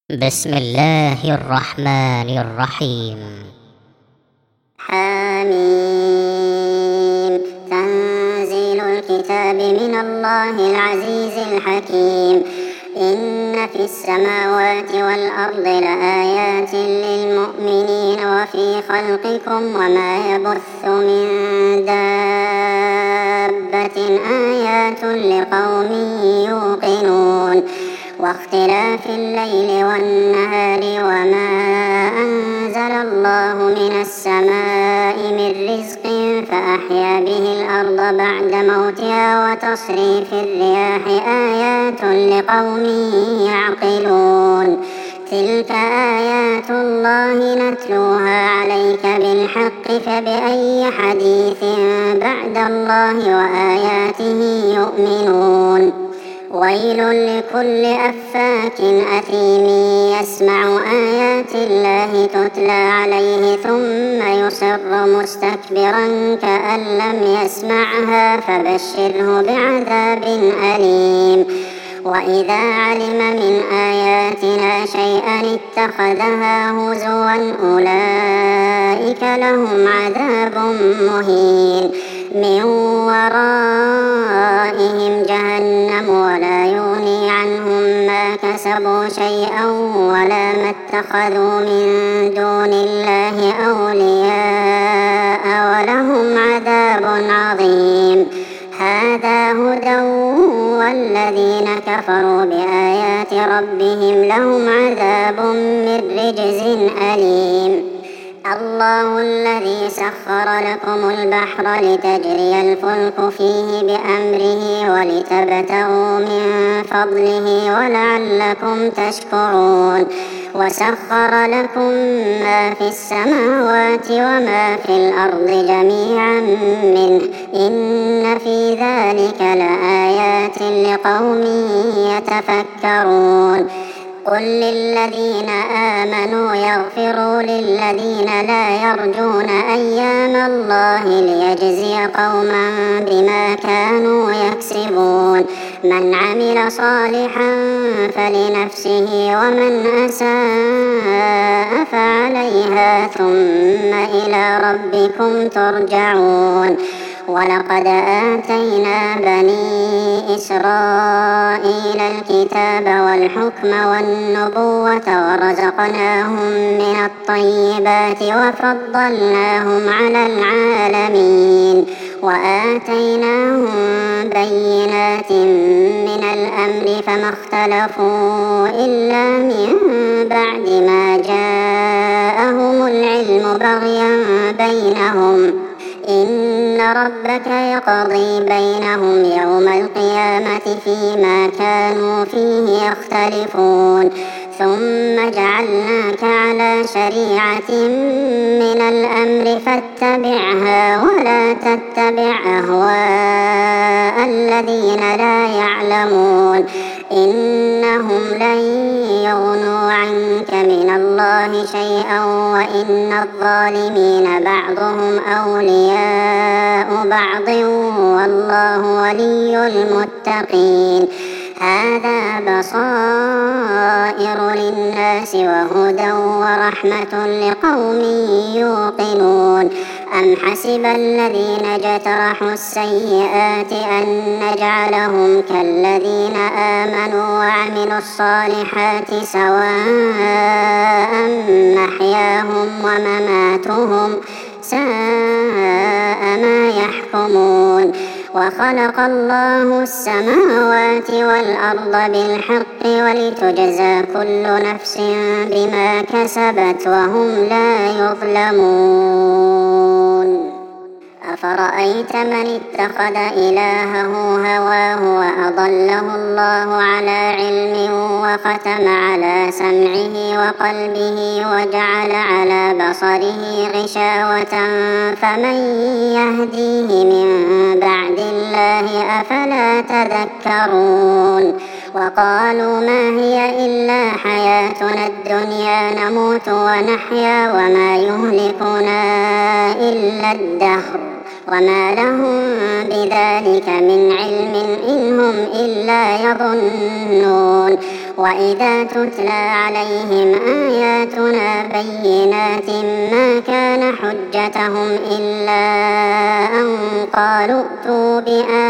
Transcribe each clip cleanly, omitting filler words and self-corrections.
بسم الله الرحمن الرحيم. حميم. تنزيل الكتاب من الله العزيز الحكيم. إن في السماوات والأرض لآيات للمؤمنين وفي خلقكم وما يبث من دابة آيات لقوم يوقنون. واختلاف الليل والنهار وما أنزل الله من السماء من رزق فأحيا به الأرض بعد موتها وتصريف الرياح آيات لقوم يعقلون. تلك آيات الله نتلوها عليك بالحق فبأي حديث بعد الله وآياته يؤمنون. ويل لكل أفاك أثيم يسمع آيات الله تتلى عليه ثم يصر مستكبرا كأن لم يسمعها فبشره بعذاب أليم. وإذا علم من آياتنا شيئا اتخذها هزوا أولئك لهم عذاب مهين من ورائهم جهنم ولا يغني عنهم ما كسبوا شيئا ولا ما اتخذوا من دون الله أولياء ولهم عذاب عظيم. هذا هدى والذين كفروا بآيات ربهم لهم عذاب من رجز أليم. الله الذي سخر لكم البحر لتجري الفلك فيه بأمره ولتبتغوا من فضله ولعلكم تشكرون. وسخر لكم ما في السماوات وما في الأرض جميعا منه إن في ذلك لآيات لقوم يتفكرون. قل للذين آمنوا يغفروا للذين لا يرجون أيام الله ليجزي قوما بما كانوا يكسبون. من عمل صالحا فلنفسه ومن أساء فعليها ثم إلى ربكم ترجعون. ولقد آتينا بني إسرائيل الكتاب والحكم والنبوة ورزقناهم من الطيبات وفضلناهم على العالمين وآتيناهم بينات من الأمر فما اختلفوا إلا من بعد ما جاءهم العلم بغيا بينهم. إن ربك يقضي بينهم يوم القيامة فيما كانوا فيه يختلفون. ثم جعلناك على شريعة من الأمر فاتبعها ولا تتبع أهواء الذين لا يعلمون إنهم لن يغنوا عنك من الله شيئا وإن الظالمين بعضهم أولياء بعض والله ولي المتقين. هذا بصائر للناس وهدى ورحمة لقوم يوقنون. أم حسب الذين اجترحوا السيئات أن نجعلهم كالذين آمنوا وعملوا الصالحات سواء محياهم ومماتهم ساء ما يحكمون. وخلق الله السماوات والأرض بالحق ولتجزى كل نفس بما كسبت وهم لا يظلمون. أفرأيت من اتخذ إلهه هواه وأضله الله على علم وختم على سمعه وقلبه وجعل على بصره غشاوة فمن يهديه من بعد الله أفلا تذكرون. وقالوا ما هي إلا حياتنا الدنيا نموت ونحيا وما يهلكنا إلا الدهر وما لهم بذلك من علم إن هم إلا يظنون. وإذا تتلى عليهم آياتنا بينات ما كان حجتهم إلا أن قالوا ائتوا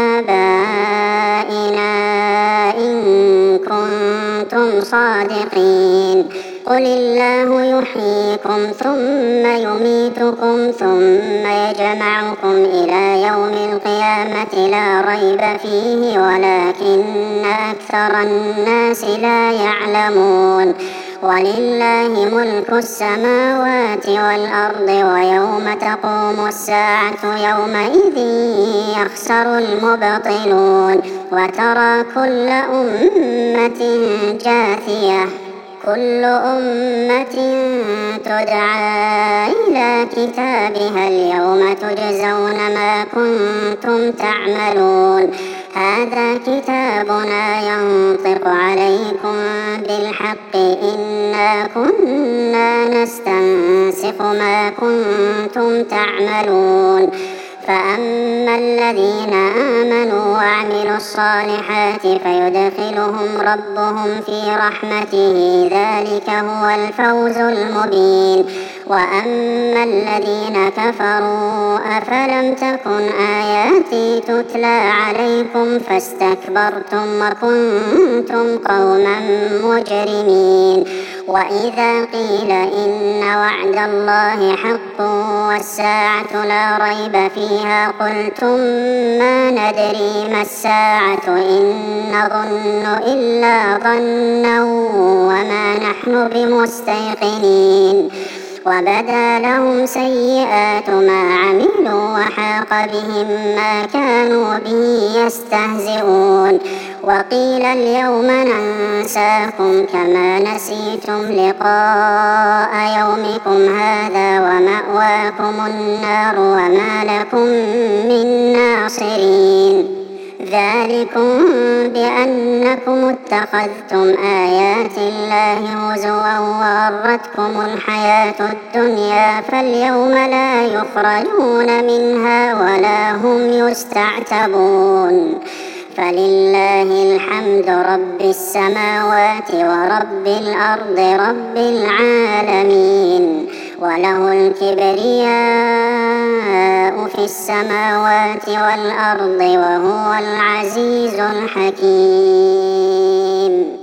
بآبائنا إن كنتم صادقين قل الله يحييكم ثم يميتكم ثم يجمعكم إلى يوم القيامة لا ريب فيه ولكن أكثر الناس لا يعلمون ولله ملك السماوات والأرض ويوم تقوم الساعة يومئذ يخسر المبطلون وترى كل أمة جاثية كل أمة تدعى إلى كتابها اليوم تجزون ما كنتم تعملون هذا كتابنا ينطق عليكم بالحق إنا كنا نستنسخ ما كنتم تعملون فأما الذين آمنوا وعملوا الصالحات فيدخلهم ربهم في رحمته ذلك هو الفوز المبين وأما الذين كفروا أفلم تكن آياتي تتلى عليكم فاستكبرتم وكنتم قوما مجرمين وإذا قيل إن وعد الله حق والساعة لا ريب فيها قلتم ما ندري ما الساعة إن نظن إلا ظنا وما نحن بمستيقنين وبدا لهم سيئات ما عملوا وحاق بهم ما كانوا به يستهزئون وقيل اليوم ننساكم كما نسيتم لقاء يومكم هذا ومأواكم النار وما لكم من ناصرين ذلكم بأنكم اتخذتم آيات الله هزوا وغرتكم الحياة الدنيا فاليوم لا يخرجون منها ولا هم يستعتبون فلله الحمد رب السماوات ورب الأرض رب العالمين وله الكبرياء في السماوات والأرض وهو العزيز الحكيم.